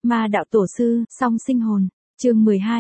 Ma đạo tổ sư, song sinh hồn. Chương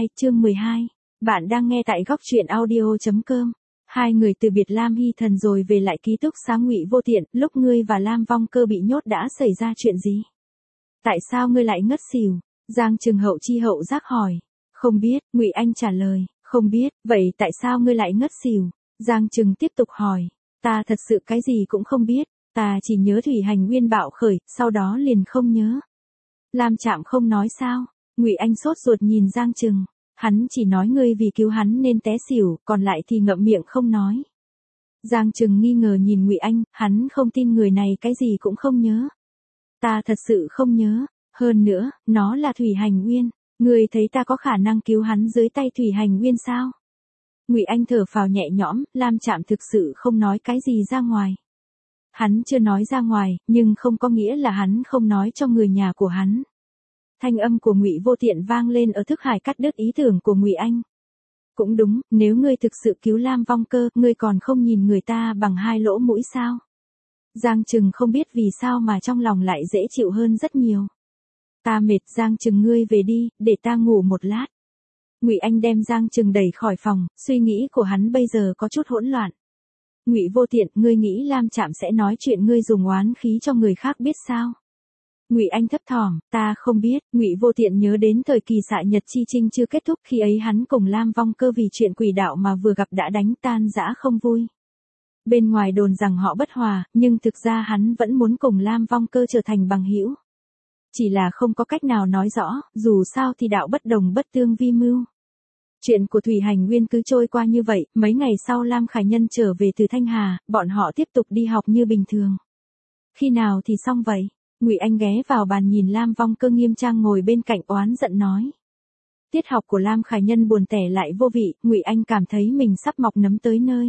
12. Bạn đang nghe tại góc truyện audio.com. Hai người từ biệt Lam Hy Thần rồi về lại ký túc xá Ngụy Vô Tiện, lúc ngươi và Lam Vong Cơ bị nhốt đã xảy ra chuyện gì? Tại sao ngươi lại ngất xỉu? Giang Trừng hậu chi hậu giác hỏi. Không biết, Ngụy Anh trả lời, không biết, vậy tại sao ngươi lại ngất xỉu? Giang Trừng tiếp tục hỏi, ta thật sự cái gì cũng không biết, ta chỉ nhớ thủy hành nguyên bạo khởi, sau đó liền không nhớ. Lam Trạm không nói sao? Ngụy Anh sốt ruột nhìn Giang Trừng, hắn chỉ nói ngươi vì cứu hắn nên té xỉu, còn lại thì ngậm miệng không nói. Giang Trừng nghi ngờ nhìn Ngụy Anh, hắn không tin người này cái gì cũng không nhớ. Ta thật sự không nhớ, hơn nữa, nó là thủy hành nguyên, ngươi thấy ta có khả năng cứu hắn dưới tay thủy hành nguyên sao? Ngụy Anh thở phào nhẹ nhõm, Lam Trạm thực sự không nói cái gì ra ngoài. Hắn chưa nói ra ngoài, nhưng không có nghĩa là hắn không nói cho người nhà của hắn. Thanh âm của Ngụy Vô Tiện vang lên ở thức hải cắt đứt ý tưởng của Ngụy Anh. Cũng đúng, nếu ngươi thực sự cứu Lam Vong Cơ, ngươi còn không nhìn người ta bằng hai lỗ mũi sao? Giang Trừng không biết vì sao mà trong lòng lại dễ chịu hơn rất nhiều. Ta mệt, Giang Trừng ngươi về đi, để ta ngủ một lát. Ngụy Anh đem Giang Trừng đẩy khỏi phòng, suy nghĩ của hắn bây giờ có chút hỗn loạn. Ngụy Vô Tiện, ngươi nghĩ Lam Trạm sẽ nói chuyện ngươi dùng oán khí cho người khác biết sao? Ngụy Anh thấp thỏm, ta không biết. Ngụy Vô Tiện nhớ đến thời kỳ xạ nhật chi chinh chưa kết thúc, khi ấy hắn cùng Lam Vong Cơ vì chuyện quỷ đạo mà vừa gặp đã đánh tan rã không vui. Bên ngoài đồn rằng họ bất hòa, nhưng thực ra hắn vẫn muốn cùng Lam Vong Cơ trở thành bằng hữu. Chỉ là không có cách nào nói rõ, dù sao thì đạo bất đồng bất tương vi mưu. Chuyện của thủy hành nguyên cứ trôi qua như vậy, mấy ngày sau Lam Khải Nhân trở về từ Thanh Hà, bọn họ tiếp tục đi học như bình thường. Khi nào thì xong vậy? Ngụy Anh ghé vào bàn nhìn Lam Vong Cơ nghiêm trang ngồi bên cạnh oán giận nói. Tiết học của Lam Khải Nhân buồn tẻ lại vô vị, Ngụy Anh cảm thấy mình sắp mọc nấm tới nơi.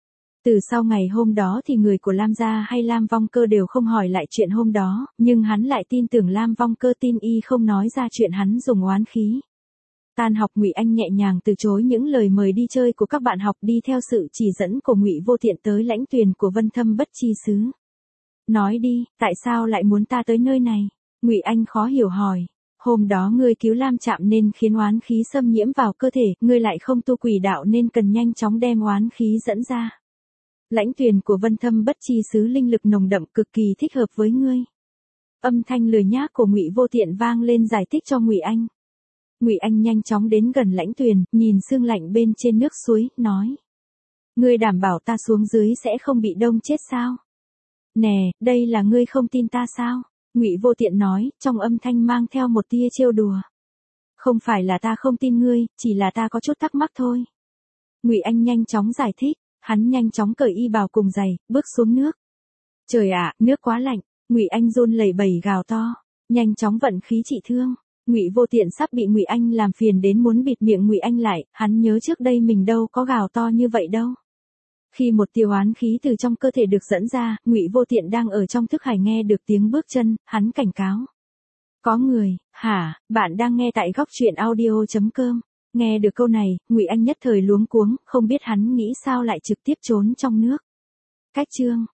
Từ sau ngày hôm đó thì người của Lam gia hay Lam Vong Cơ đều không hỏi lại chuyện hôm đó, nhưng hắn lại tin tưởng Lam Vong Cơ tin y không nói ra chuyện hắn dùng oán khí. Tan học Ngụy Anh nhẹ nhàng từ chối những lời mời đi chơi của các bạn học, đi theo sự chỉ dẫn của Ngụy Vô Tiện tới lãnh tuyền của Vân Thâm Bất Chi xứ. Nói đi, tại sao lại muốn ta tới nơi này? Ngụy Anh khó hiểu hỏi. Hôm đó ngươi cứu Lam Trạm nên khiến oán khí xâm nhiễm vào cơ thể, ngươi lại không tu quỷ đạo nên cần nhanh chóng đem oán khí dẫn ra. Lãnh tuyền của Vân Thâm Bất Chi xứ linh lực nồng đậm cực kỳ thích hợp với ngươi. Âm thanh lười nhác của Ngụy Vô Tiện vang lên giải thích cho Ngụy Anh. Ngụy Anh nhanh chóng đến gần lãnh tuyền, nhìn sương lạnh bên trên nước suối, nói. Ngươi đảm bảo ta xuống dưới sẽ không bị đông chết sao? Nè, đây là ngươi không tin ta sao? Ngụy Vô Tiện nói, trong âm thanh mang theo một tia trêu đùa. Không phải là ta không tin ngươi, chỉ là ta có chút thắc mắc thôi. Ngụy Anh nhanh chóng giải thích, hắn nhanh chóng cởi y bào cùng giày, bước xuống nước. Trời ạ, nước quá lạnh. Ngụy Anh run lẩy bẩy gào to, nhanh chóng vận khí trị thương. Ngụy Vô Tiện sắp bị Ngụy Anh làm phiền đến muốn bịt miệng Ngụy Anh lại, hắn nhớ trước đây mình đâu có gào to như vậy đâu. Khi một tia oán khí từ trong cơ thể được dẫn ra, Ngụy Vô Tiện đang ở trong thức hải nghe được tiếng bước chân, hắn cảnh cáo. Có người, hả, bạn đang nghe tại góc truyện audio.com. Nghe được câu này, Ngụy Anh nhất thời luống cuống, không biết hắn nghĩ sao lại trực tiếp trốn trong nước. Cách chương